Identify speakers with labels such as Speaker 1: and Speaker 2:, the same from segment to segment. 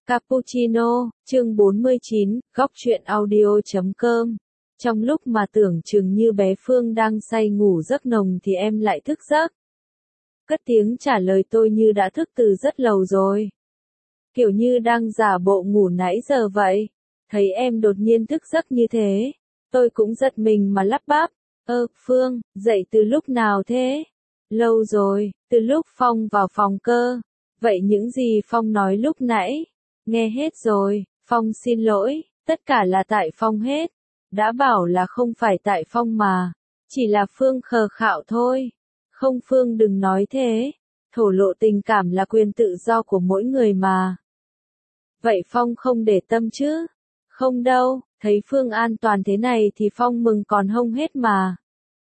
Speaker 1: Cappuccino, chương 49, góc truyện audio.com. Trong lúc mà tưởng chừng như bé Phương đang say ngủ giấc nồng thì em lại thức giấc. Cất tiếng trả lời tôi như đã thức từ rất lâu rồi. Kiểu như đang giả bộ ngủ nãy giờ vậy. Thấy em đột nhiên thức giấc như thế. Tôi cũng giật mình mà lắp bắp. Phương, dậy từ lúc nào thế? Lâu rồi, từ lúc Phong vào phòng cơ. Vậy những gì Phong nói lúc nãy? Nghe hết rồi, Phong xin lỗi, tất cả là tại Phong hết. Đã bảo là không phải tại Phong mà. Chỉ là Phương khờ khạo thôi. Không Phương đừng nói thế. Thổ lộ tình cảm là quyền tự do của mỗi người mà. Vậy Phong không để tâm chứ? Không đâu, thấy Phương an toàn thế này thì Phong mừng còn hông hết mà.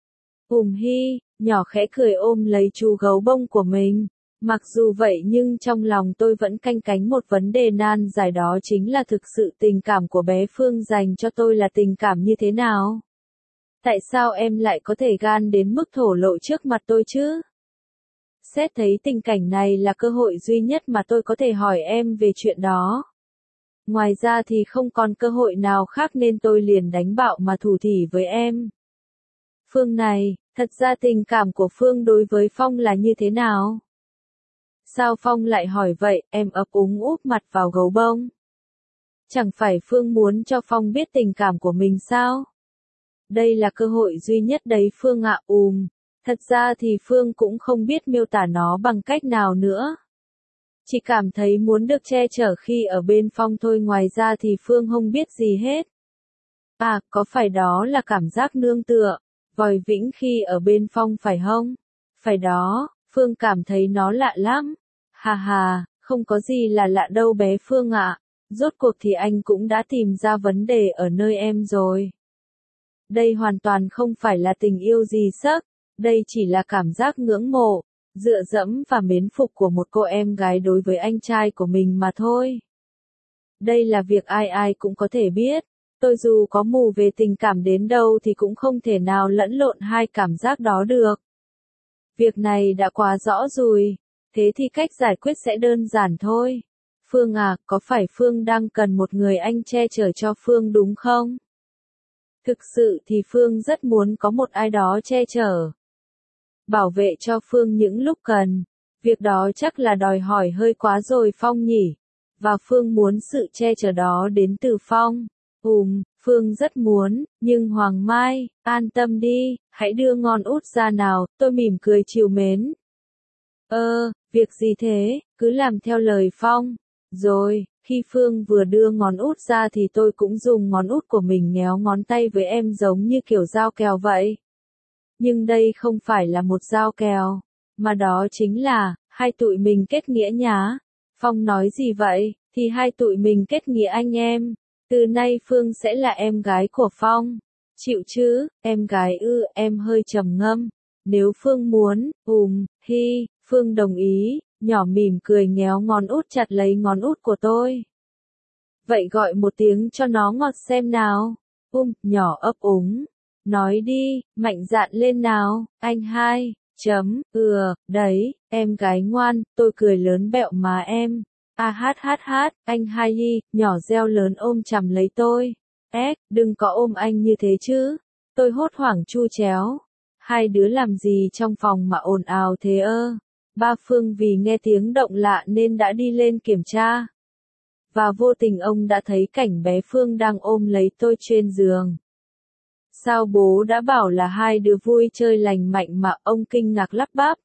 Speaker 1: Hi, nhỏ khẽ cười ôm lấy chú gấu bông của mình. Mặc dù vậy nhưng trong lòng tôi vẫn canh cánh một vấn đề nan giải, đó chính là thực sự tình cảm của bé Phương dành cho tôi là tình cảm như thế nào? Tại sao em lại có thể gan đến mức thổ lộ trước mặt tôi chứ? Xét thấy tình cảnh này là cơ hội duy nhất mà tôi có thể hỏi em về chuyện đó. Ngoài ra thì không còn cơ hội nào khác nên tôi liền đánh bạo mà thủ thỉ với em. Phương này, thật ra tình cảm của Phương đối với Phong là như thế nào? Sao Phong lại hỏi vậy? Em ấp úng úp mặt vào gấu bông. Chẳng phải Phương muốn cho Phong biết tình cảm của mình sao? Đây là cơ hội duy nhất đấy Phương ạ. Thật ra thì Phương cũng không biết miêu tả nó bằng cách nào nữa. Chỉ cảm thấy muốn được che chở khi ở bên Phong thôi, ngoài ra thì Phương không biết gì hết. Có phải đó là cảm giác nương tựa, vòi vĩnh khi ở bên Phong phải không? Phải đó, Phương cảm thấy nó lạ lắm. Hà, không có gì là lạ đâu bé Phương ạ. Rốt cuộc thì anh cũng đã tìm ra vấn đề ở nơi em rồi. Đây hoàn toàn không phải là tình yêu gì sấc. Đây chỉ là cảm giác ngưỡng mộ, dựa dẫm và mến phục của một cô em gái đối với anh trai của mình mà thôi. Đây là việc ai ai cũng có thể biết. Tôi dù có mù về tình cảm đến đâu thì cũng không thể nào lẫn lộn hai cảm giác đó được. Việc này đã quá rõ rồi. Thế thì cách giải quyết sẽ đơn giản thôi. Phương à, có phải Phương đang cần một người anh che chở cho Phương đúng không? Thực sự thì Phương rất muốn có một ai đó che chở, bảo vệ cho Phương những lúc cần. Việc đó chắc là đòi hỏi hơi quá rồi Phong nhỉ? Và Phương muốn sự che chở đó đến từ Phong. Phương rất muốn, nhưng Hoàng Mai, an tâm đi, hãy đưa ngón út ra nào, tôi mỉm cười trìu mến. Việc gì thế, cứ làm theo lời Phong. Rồi, khi Phương vừa đưa ngón út ra thì tôi cũng dùng ngón út của mình nhéo ngón tay với em giống như kiểu dao kèo vậy. Nhưng đây không phải là một dao kèo, mà đó chính là, hai tụi mình kết nghĩa nhá. Phong nói gì vậy, thì hai tụi mình kết nghĩa anh em. Từ nay Phương sẽ là em gái của Phong. Chịu chứ, em gái em hơi trầm ngâm. Nếu Phương muốn, Phương đồng ý, nhỏ mỉm cười nhéo ngón út chặt lấy ngón út của tôi. Vậy gọi một tiếng cho nó ngọt xem nào. Nhỏ ấp úng. Nói đi, mạnh dạn lên nào, anh hai, đấy, em gái ngoan, tôi cười lớn bẹo mà em. Anh hai đi, nhỏ reo lớn ôm chầm lấy tôi. Đừng có ôm anh như thế chứ. Tôi hốt hoảng chu chéo. Hai đứa làm gì trong phòng mà ồn ào thế Ba Phương vì nghe tiếng động lạ nên đã đi lên kiểm tra. Và vô tình ông đã thấy cảnh bé Phương đang ôm lấy tôi trên giường. Sao bố đã bảo là hai đứa vui chơi lành mạnh mà ông kinh ngạc lắp bắp.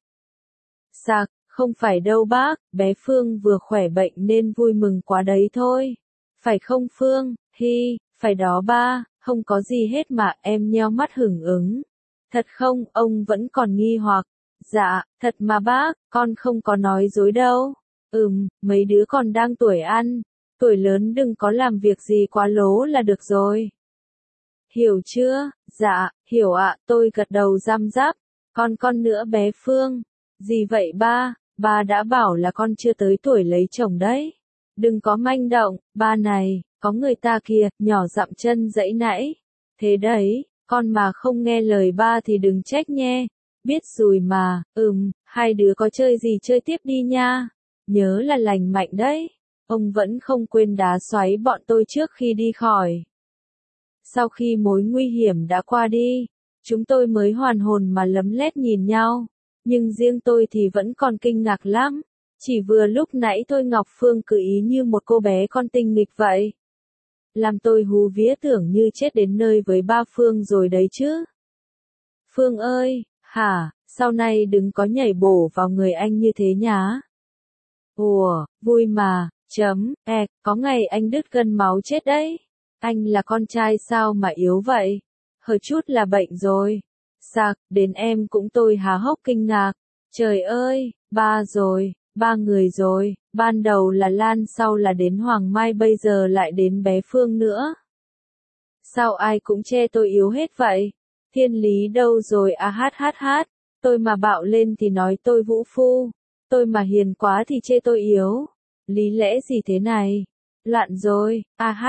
Speaker 1: Không phải đâu bác, bé Phương vừa khỏe bệnh nên vui mừng quá đấy thôi. Phải không Phương? Phải đó ba, không có gì hết mà, em nheo mắt hửng ứng. Thật không, ông vẫn còn nghi hoặc. Dạ, thật mà bác, con không có nói dối đâu. Mấy đứa còn đang tuổi ăn, tuổi lớn đừng có làm việc gì quá lố là được rồi. Hiểu chưa? Dạ, hiểu ạ, tôi gật đầu răm rắp. Con nữa bé Phương. Gì vậy ba? Ba đã bảo là con chưa tới tuổi lấy chồng đấy. Đừng có manh động, ba này, có người ta kìa, nhỏ dặm chân dẫy nãy. Thế đấy, con mà không nghe lời ba thì đừng trách nhé. Biết rồi mà, hai đứa có chơi gì chơi tiếp đi nha. Nhớ là lành mạnh đấy. Ông vẫn không quên đá xoáy bọn tôi trước khi đi khỏi. Sau khi mối nguy hiểm đã qua đi, chúng tôi mới hoàn hồn mà lấm lét nhìn nhau. Nhưng riêng tôi thì vẫn còn kinh ngạc lắm. Chỉ vừa lúc nãy thôi Ngọc Phương cứ ý như một cô bé con tinh nghịch vậy. Làm tôi hú vía tưởng như chết đến nơi với ba Phương rồi đấy chứ. Phương ơi, hả, sau này đừng có nhảy bổ vào người anh như thế nhá. Ủa, vui mà, có ngày anh đứt gân máu chết đấy. Anh là con trai sao mà yếu vậy? Hơi chút là bệnh rồi. Sạc, đến em cũng tôi há hốc kinh ngạc. Trời ơi, ba người rồi, ban đầu là Lan sau là đến Hoàng Mai bây giờ lại đến bé Phương nữa. Sao ai cũng chê tôi yếu hết vậy? Thiên lý đâu rồi tôi mà bạo lên thì nói tôi vũ phu, tôi mà hiền quá thì chê tôi yếu. Lý lẽ gì thế này? Loạn rồi,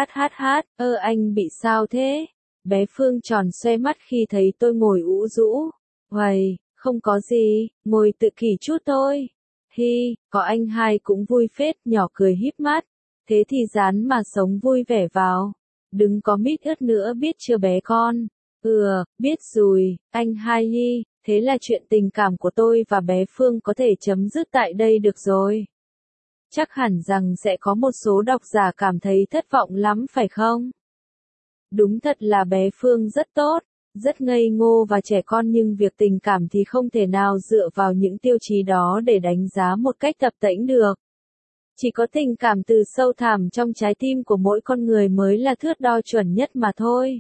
Speaker 1: anh bị sao thế? Bé Phương tròn xoe mắt khi thấy tôi ngồi ủ rũ. Uầy, không có gì, ngồi tự kỷ chút thôi. Hi, có anh hai cũng vui phết, nhỏ cười híp mắt. Thế thì ráng mà sống vui vẻ vào. Đừng có mít ướt nữa biết chưa bé con. Biết rồi, anh hai Nhi, thế là chuyện tình cảm của tôi và bé Phương có thể chấm dứt tại đây được rồi. Chắc hẳn rằng sẽ có một số độc giả cảm thấy thất vọng lắm phải không? Đúng thật là bé Phương rất tốt, rất ngây ngô và trẻ con nhưng việc tình cảm thì không thể nào dựa vào những tiêu chí đó để đánh giá một cách tập tễnh được. Chỉ có tình cảm từ sâu thẳm trong trái tim của mỗi con người mới là thước đo chuẩn nhất mà thôi.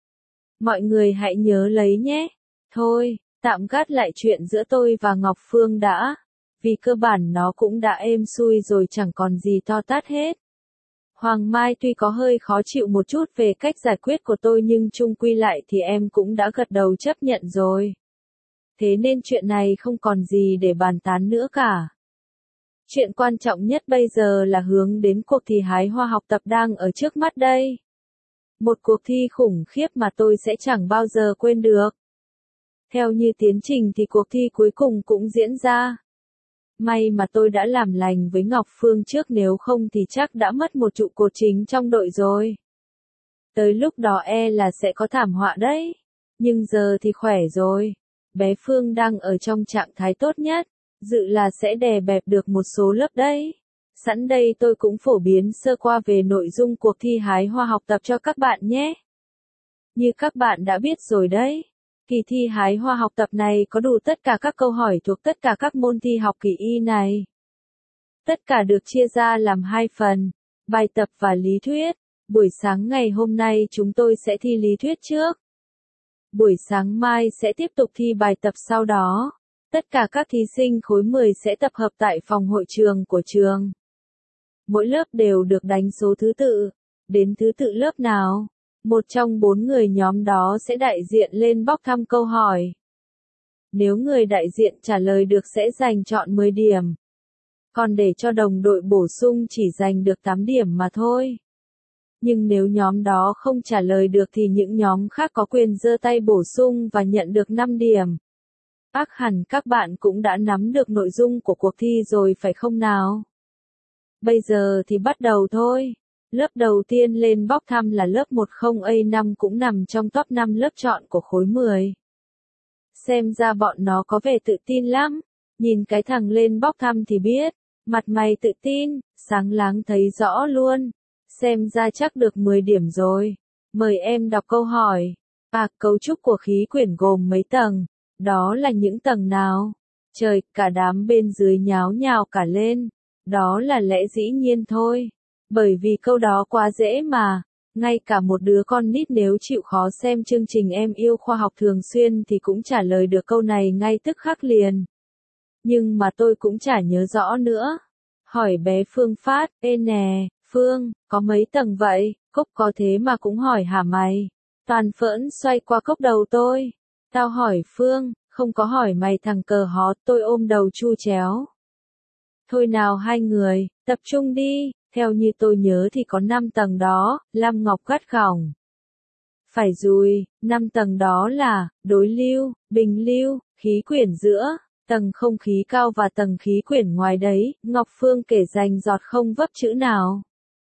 Speaker 1: Mọi người hãy nhớ lấy nhé. Thôi, tạm gác lại chuyện giữa tôi và Ngọc Phương đã. Vì cơ bản nó cũng đã êm xuôi rồi chẳng còn gì to tát hết. Hoàng Mai tuy có hơi khó chịu một chút về cách giải quyết của tôi nhưng chung quy lại thì em cũng đã gật đầu chấp nhận rồi. Thế nên chuyện này không còn gì để bàn tán nữa cả. Chuyện quan trọng nhất bây giờ là hướng đến cuộc thi hái hoa học tập đang ở trước mắt đây. Một cuộc thi khủng khiếp mà tôi sẽ chẳng bao giờ quên được. Theo như tiến trình thì cuộc thi cuối cùng cũng diễn ra. May mà tôi đã làm lành với Ngọc Phương trước nếu không thì chắc đã mất một trụ cột chính trong đội rồi. Tới lúc đó là sẽ có thảm họa đấy. Nhưng giờ thì khỏe rồi. Bé Phương đang ở trong trạng thái tốt nhất. Dự là sẽ đè bẹp được một số lớp đấy. Sẵn đây tôi cũng phổ biến sơ qua về nội dung cuộc thi hái hoa học tập cho các bạn nhé. Như các bạn đã biết rồi đấy. Kỳ thi hái hoa học tập này có đủ tất cả các câu hỏi thuộc tất cả các môn thi học kỳ Y này. Tất cả được chia ra làm 2 phần, bài tập và lý thuyết. Buổi sáng ngày hôm nay chúng tôi sẽ thi lý thuyết trước. Buổi sáng mai sẽ tiếp tục thi bài tập sau đó. Tất cả các thí sinh khối 10 sẽ tập hợp tại phòng hội trường của trường. Mỗi lớp đều được đánh số thứ tự. Đến thứ tự lớp nào? Một trong 4 người nhóm đó sẽ đại diện lên bóc thăm câu hỏi. Nếu người đại diện trả lời được sẽ giành chọn 10 điểm. Còn để cho đồng đội bổ sung chỉ giành được 8 điểm mà thôi. Nhưng nếu nhóm đó không trả lời được thì những nhóm khác có quyền giơ tay bổ sung và nhận được 5 điểm. Ác hẳn các bạn cũng đã nắm được nội dung của cuộc thi rồi phải không nào? Bây giờ thì bắt đầu thôi. Lớp đầu tiên lên bóc thăm là lớp 10A5 cũng nằm trong top 5 lớp chọn của khối 10. Xem ra bọn nó có vẻ tự tin lắm. Nhìn cái thằng lên bóc thăm thì biết. Mặt mày tự tin, sáng láng thấy rõ luôn. Xem ra chắc được 10 điểm rồi. Mời em đọc câu hỏi. Cấu trúc của khí quyển gồm mấy tầng? Đó là những tầng nào? Trời, cả đám bên dưới nháo nhào cả lên. Đó là lẽ dĩ nhiên thôi. Bởi vì câu đó quá dễ mà. Ngay cả một đứa con nít nếu chịu khó xem chương trình Em Yêu Khoa Học thường xuyên thì cũng trả lời được câu này ngay tức khắc liền. Nhưng mà tôi cũng chả nhớ rõ nữa. Hỏi bé Phương Phát, nè, Phương, có mấy tầng vậy? Cốc có thế mà cũng hỏi hả mày? Toàn phỡn xoay qua cốc đầu tôi. Tao hỏi Phương, không có hỏi mày thằng cờ hót, tôi ôm đầu chu chéo. Thôi nào hai người, tập trung đi, theo như tôi nhớ thì có 5 tầng đó, Lam Ngọc gắt gỏng. Phải rồi, 5 tầng đó là, đối lưu, bình lưu, khí quyển giữa, Tầng không khí cao và tầng khí quyển ngoài đấy, Ngọc Phương kể rành giọt không vấp chữ nào.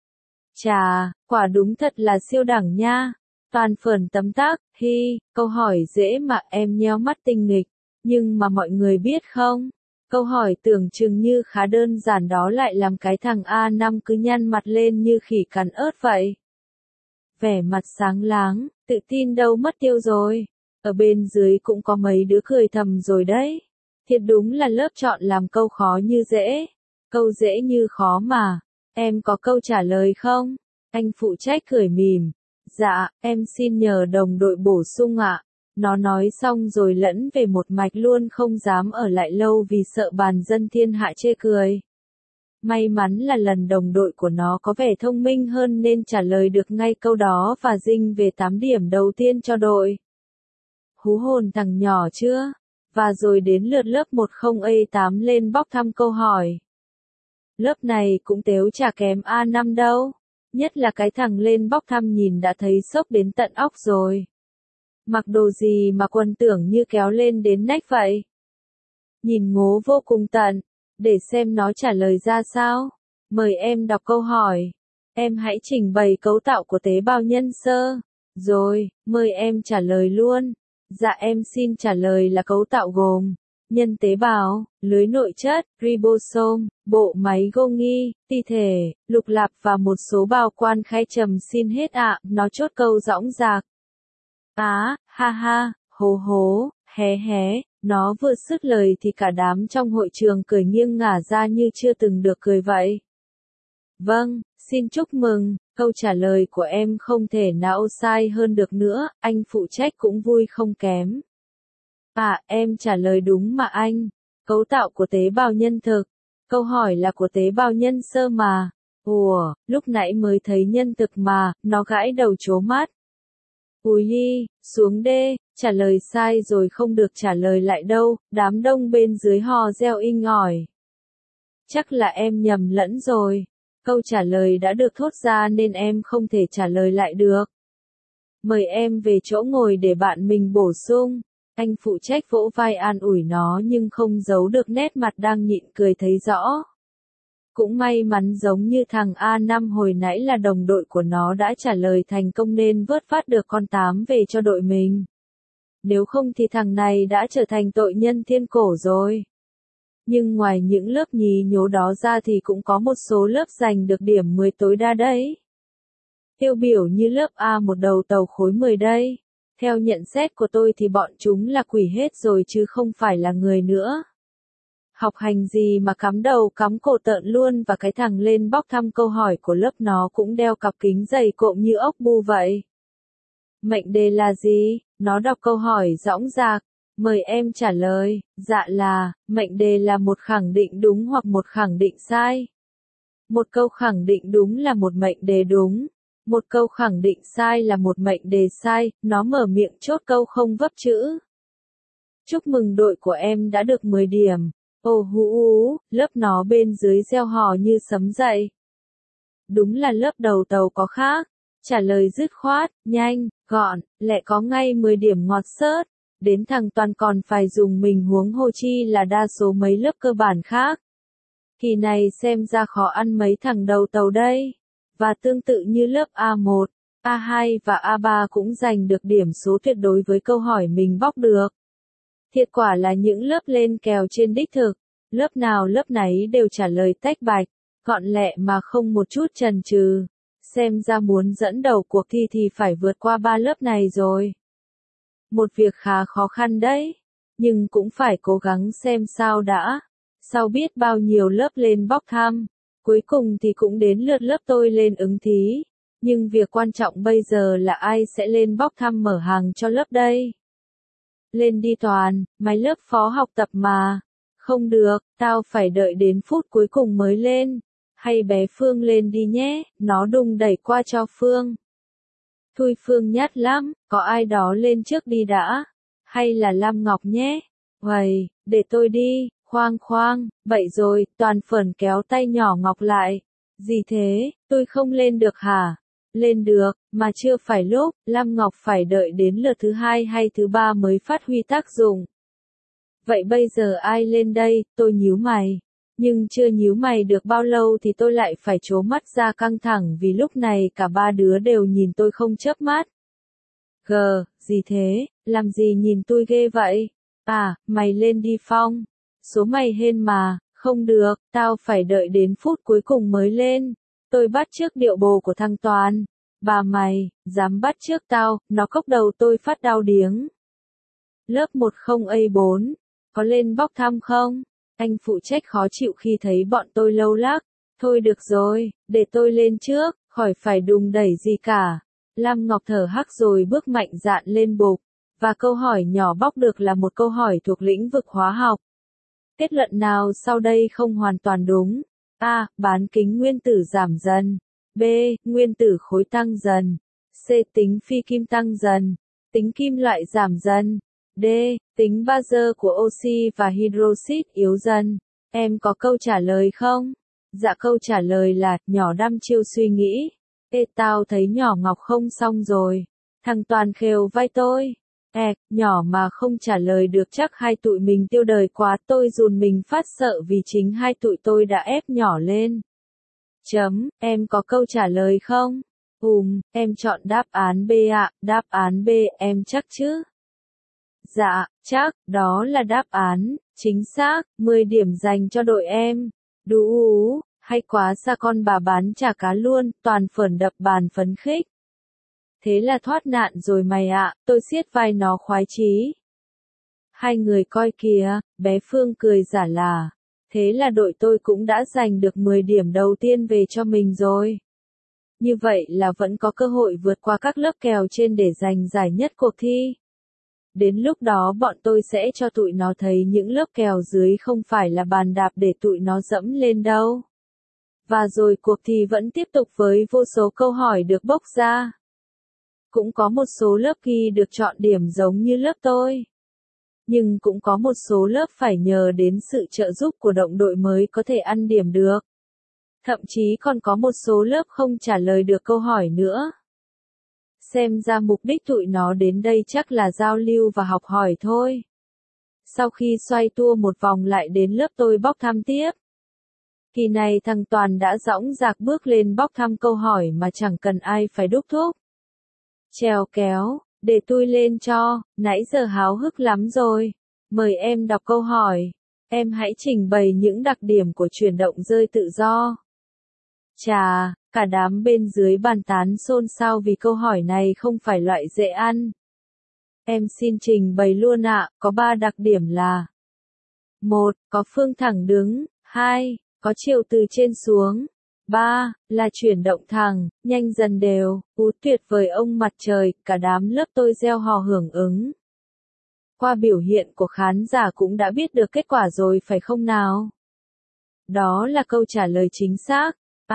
Speaker 1: Chà, quả đúng thật là siêu đẳng nha. Toàn phởn tấm tắc, câu hỏi dễ mà em nheo mắt tinh nghịch. Nhưng mà mọi người biết không? Câu hỏi tưởng chừng như khá đơn giản đó lại làm cái thằng A5 cứ nhăn mặt lên như khỉ cắn ớt vậy. Vẻ mặt sáng láng, tự tin đâu mất tiêu rồi. Ở bên dưới cũng có mấy đứa cười thầm rồi đấy. Thiệt đúng là lớp chọn làm câu khó như dễ. Câu dễ như khó mà. Em có câu trả lời không? Anh phụ trách cười mỉm. Dạ, em xin nhờ đồng đội bổ sung ạ. Nó nói xong rồi lẫn về một mạch luôn không dám ở lại lâu vì sợ bàn dân thiên hạ chê cười. May mắn là lần đồng đội của nó có vẻ thông minh hơn nên trả lời được ngay câu đó và dinh về 8 điểm đầu tiên cho đội. Hú hồn thằng nhỏ chưa? Và rồi đến lượt lớp 10A8 lên bóc thăm câu hỏi. Lớp này cũng tếu chả kém A5 đâu. Nhất là cái thằng lên bóc thăm nhìn đã thấy sốc đến tận óc rồi. Mặc đồ gì mà quần tưởng như kéo lên đến nách vậy? Nhìn ngố vô cùng tận. Để xem nó trả lời ra sao. Mời em đọc câu hỏi. Em hãy trình bày cấu tạo của tế bào nhân sơ. Rồi, mời em trả lời luôn. Dạ em xin trả lời là cấu tạo gồm nhân tế bào, lưới nội chất, ribosome, bộ máy Golgi, ti thể, lục lạp và một số bào quan khai trầm xin hết ạ, nó chốt câu dõng dạc. Á, ha ha, hố hố, hé, nó vừa dứt lời thì cả đám trong hội trường cười nghiêng ngả ra như chưa từng được cười vậy. Vâng, xin chúc mừng, câu trả lời của em không thể nào sai hơn được nữa, anh phụ trách cũng vui không kém. À, em trả lời đúng mà anh. Cấu tạo của tế bào nhân thực. Câu hỏi là của tế bào nhân sơ mà. Ủa, lúc nãy mới thấy nhân thực mà, nó gãi đầu trố mắt. Ui, xuống đê, trả lời sai rồi không được trả lời lại đâu, đám đông bên dưới hò reo inh ỏi. Chắc là em nhầm lẫn rồi. Câu trả lời đã được thốt ra nên em không thể trả lời lại được. Mời em về chỗ ngồi để bạn mình bổ sung. Anh phụ trách vỗ vai an ủi nó nhưng không giấu được nét mặt đang nhịn cười thấy rõ. Cũng may mắn giống như thằng A5 hồi nãy là đồng đội của nó đã trả lời thành công nên vớt phát được con 8 về cho đội mình. Nếu không thì thằng này đã trở thành tội nhân thiên cổ rồi. Nhưng ngoài những lớp nhí nhố đó ra thì cũng có một số lớp giành được điểm 10 tối đa đấy. Tiêu biểu như lớp A một đầu tàu khối 10 đây. Theo nhận xét của tôi thì bọn chúng là quỷ hết rồi chứ không phải là người nữa. Học hành gì mà cắm đầu cắm cổ tợn luôn và cái thằng lên bóc thăm câu hỏi của lớp nó cũng đeo cặp kính dày cộm như ốc bu vậy. Mệnh đề là gì? Nó đọc câu hỏi dõng dạc. Mời em trả lời. Dạ là, mệnh đề là một khẳng định đúng hoặc một khẳng định sai. Một câu khẳng định đúng là một mệnh đề đúng. Một câu khẳng định sai là một mệnh đề sai, nó mở miệng chốt câu không vấp chữ. Chúc mừng đội của em đã được 10 điểm. Ồ hú, lớp nó bên dưới reo hò như sấm dậy. Đúng là lớp đầu tàu có khác. Trả lời dứt khoát, nhanh, gọn, lẹ có ngay 10 điểm ngọt xớt. Đến thằng Toàn còn phải dùng mình huống hồ chi là đa số mấy lớp cơ bản khác. Kỳ này xem ra khó ăn mấy thằng đầu tàu đây. Và tương tự như lớp A1, A2 và A3 cũng giành được điểm số tuyệt đối với câu hỏi mình bóc được. Thiệt quả là những lớp lên kèo trên đích thực, lớp nào lớp nấy đều trả lời tách bạch, gọn lẹ mà không một chút chần chừ. Xem ra muốn dẫn đầu cuộc thi thì phải vượt qua 3 lớp này rồi. Một việc khá khó khăn đấy, nhưng cũng phải cố gắng xem sao đã. Sau biết bao nhiêu lớp lên bóc thăm. Cuối cùng thì cũng đến lượt lớp tôi lên ứng thí. Nhưng việc quan trọng bây giờ là ai sẽ lên bóc thăm mở hàng cho lớp đây? Lên đi Toàn, mày lớp phó học tập mà. Không được, tao phải đợi đến phút cuối cùng mới lên. Hay bé Phương lên đi nhé, nó đùng đẩy qua cho Phương. Thôi Phương nhát lắm, có ai đó lên trước đi đã. Hay là Lam Ngọc nhé. Uầy, để tôi đi. Khoang, vậy rồi, Toàn phởn kéo tay nhỏ Ngọc lại. Gì thế, tôi không lên được hả? Lên được, mà chưa phải lúc, Lam Ngọc phải đợi đến lượt thứ 2 hay thứ 3 mới phát huy tác dụng. Vậy bây giờ ai lên đây, tôi nhíu mày. Nhưng chưa nhíu mày được bao lâu thì tôi lại phải trố mắt ra căng thẳng vì lúc này cả ba đứa đều nhìn tôi không chớp mắt. Gì thế, làm gì nhìn tôi ghê vậy? À, mày lên đi Phong. Số mày hên mà, không được, tao phải đợi đến phút cuối cùng mới lên. Tôi bắt chước điệu bộ của thằng Toàn. Bà mày, dám bắt chước tao, nó cốc đầu tôi phát đau điếng. Lớp 10A4, có lên bóc thăm không? Anh phụ trách khó chịu khi thấy bọn tôi lâu lắc. Thôi được rồi, để tôi lên trước, khỏi phải đùng đẩy gì cả. Lam Ngọc thở hắc rồi bước mạnh dạn lên bục. Và câu hỏi nhỏ bóc được là một câu hỏi thuộc lĩnh vực hóa học. Kết luận nào sau đây không hoàn toàn đúng? A. Bán kính nguyên tử giảm dần. B. Nguyên tử khối tăng dần. C. Tính phi kim tăng dần. Tính kim loại giảm dần. D. Tính bazơ của oxy và hydroxit yếu dần. Em có câu trả lời không? Dạ câu trả lời là, nhỏ đăm chiêu suy nghĩ. Ê tao thấy nhỏ Ngọc không xong rồi. Thằng Toàn khều vai tôi. Nhỏ mà không trả lời được chắc hai tụi mình tiêu đời quá, tôi run mình phát sợ vì chính hai tụi tôi đã ép nhỏ lên. Em có câu trả lời không? Em chọn đáp án B ạ, đáp án B, em chắc chứ? Dạ, chắc, đó là đáp án, chính xác, 10 điểm dành cho đội em. Đú, hay quá xa con bà bán chả cá luôn, Toàn phởn đập bàn phấn khích. Thế là thoát nạn rồi mày ạ, tôi siết vai nó khoái chí. Hai người coi kìa, bé Phương cười giả là. Thế là đội tôi cũng đã giành được 10 điểm đầu tiên về cho mình rồi. Như vậy là vẫn có cơ hội vượt qua các lớp kèo trên để giành giải nhất cuộc thi. Đến lúc đó bọn tôi sẽ cho tụi nó thấy những lớp kèo dưới không phải là bàn đạp để tụi nó dẫm lên đâu. Và rồi cuộc thi vẫn tiếp tục với vô số câu hỏi được bốc ra. Cũng có một số lớp ghi được chọn điểm giống như lớp tôi. Nhưng cũng có một số lớp phải nhờ đến sự trợ giúp của đồng đội mới có thể ăn điểm được. Thậm chí còn có một số lớp không trả lời được câu hỏi nữa. Xem ra mục đích tụi nó đến đây chắc là giao lưu và học hỏi thôi. Sau khi xoay tua một vòng lại đến lớp tôi bóc thăm tiếp. Kỳ này thằng Toàn đã dõng dạc bước lên bóc thăm câu hỏi mà chẳng cần ai phải đúc thúc. Trèo kéo, để tôi lên cho, nãy giờ háo hức lắm rồi. Mời em đọc câu hỏi. Em hãy trình bày những đặc điểm của chuyển động rơi tự do. Chà, cả đám bên dưới bàn tán xôn xao vì câu hỏi này không phải loại dễ ăn. Em xin trình bày luôn ạ, có 3 đặc điểm là 1. Có phương thẳng đứng. 2. Có chiều từ trên xuống. 3. Là chuyển động thẳng, nhanh dần đều. Tuyệt vời ông mặt trời, cả đám lớp tôi reo hò hưởng ứng. Qua biểu hiện của khán giả cũng đã biết được kết quả rồi phải không nào? Đó là câu trả lời chính xác.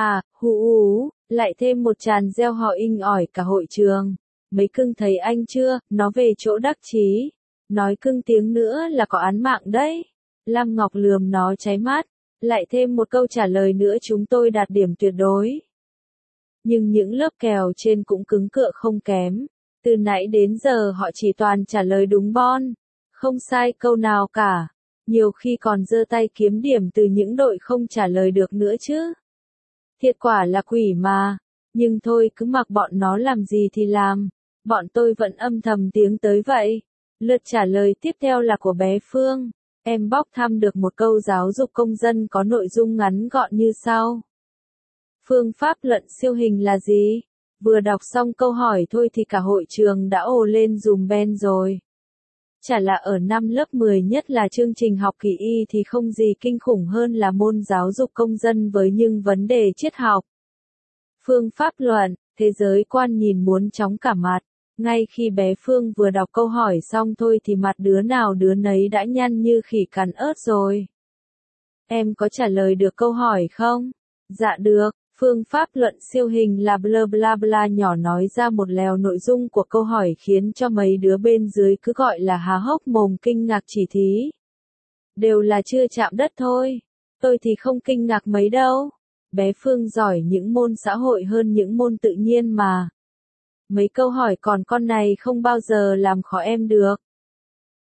Speaker 1: Lại thêm một tràng reo hò inh ỏi cả hội trường. Mấy cưng thấy anh chưa, nó về chỗ đắc chí. Nói cưng tiếng nữa là có án mạng đấy. Lam Ngọc lườm nó cháy mắt. Lại thêm một câu trả lời nữa chúng tôi đạt điểm tuyệt đối. Nhưng những lớp kèo trên cũng cứng cựa không kém. Từ nãy đến giờ họ chỉ toàn trả lời đúng bon. Không sai câu nào cả. Nhiều khi còn giơ tay kiếm điểm từ những đội không trả lời được nữa chứ. Thiệt quả là quỷ mà. Nhưng thôi cứ mặc bọn nó làm gì thì làm. Bọn tôi vẫn âm thầm tiếng tới vậy. Lượt trả lời tiếp theo là của bé Phương. Em bóc thăm được một câu giáo dục công dân có nội dung ngắn gọn như sau. Phương pháp luận siêu hình là gì? Vừa đọc xong câu hỏi thôi thì cả hội trường đã ồ lên dùm ben rồi. Chả là ở năm lớp 10 nhất là chương trình học kỳ y thì không gì kinh khủng hơn là môn giáo dục công dân với những vấn đề triết học. Phương pháp luận, thế giới quan nhìn muốn chóng cả mặt. Ngay khi bé Phương vừa đọc câu hỏi xong thôi thì mặt đứa nào đứa nấy đã nhăn như khỉ cắn ớt rồi. Em có trả lời được câu hỏi không? Dạ được, phương pháp luận siêu hình là bla bla bla nhỏ nói ra một lèo nội dung của câu hỏi khiến cho mấy đứa bên dưới cứ gọi là há hốc mồm kinh ngạc chỉ thí. Đều là chưa chạm đất thôi. Tôi thì không kinh ngạc mấy đâu. Bé Phương giỏi những môn xã hội hơn những môn tự nhiên mà. Mấy câu hỏi còn con này không bao giờ làm khó em được.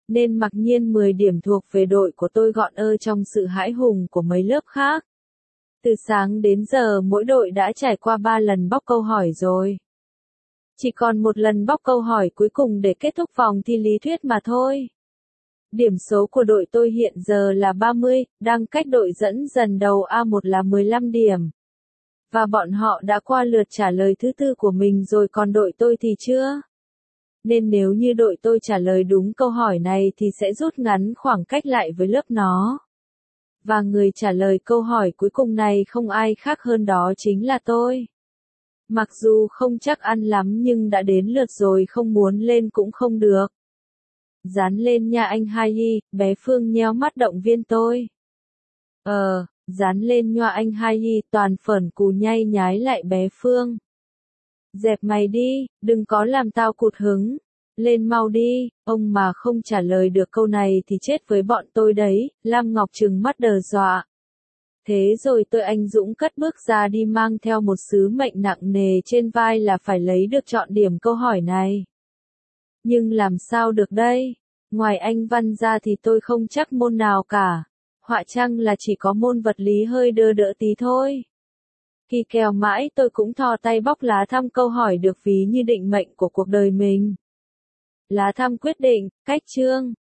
Speaker 1: Nên mặc nhiên 10 điểm thuộc về đội của tôi gọn ơ trong sự hãi hùng của mấy lớp khác. Từ sáng đến giờ mỗi đội đã trải qua 3 lần bóc câu hỏi rồi. Chỉ còn một lần bóc câu hỏi cuối cùng để kết thúc vòng thi lý thuyết mà thôi. Điểm số của đội tôi hiện giờ là 30, đang cách đội dẫn dần đầu A1 là 15 điểm. Và bọn họ đã qua lượt trả lời thứ tư của mình rồi còn đội tôi thì chưa. Nên nếu như đội tôi trả lời đúng câu hỏi này thì sẽ rút ngắn khoảng cách lại với lớp nó. Và người trả lời câu hỏi cuối cùng này không ai khác hơn đó chính là tôi. Mặc dù không chắc ăn lắm nhưng đã đến lượt rồi, không muốn lên cũng không được. Dán lên nha anh Hai, bé Phương nheo mắt động viên tôi. Dán lên nha anh Hai, toàn phởn cù nhay nhái lại bé Phương. Dẹp mày đi, đừng có làm tao cụt hứng. Lên mau đi, ông mà không trả lời được câu này thì chết với bọn tôi đấy, Lam Ngọc trừng mắt đờ dọa. Thế rồi tôi anh dũng cất bước ra đi mang theo một sứ mệnh nặng nề trên vai là phải lấy được trọn điểm câu hỏi này. Nhưng làm sao được đây? Ngoài Anh văn ra thì tôi không chắc môn nào cả. Họa chăng là chỉ có môn vật lý hơi đơ đỡ tí thôi. Khi kèo mãi tôi cũng thò tay bóc lá thăm câu hỏi được ví như định mệnh của cuộc đời mình. Lá thăm quyết định, cách chương.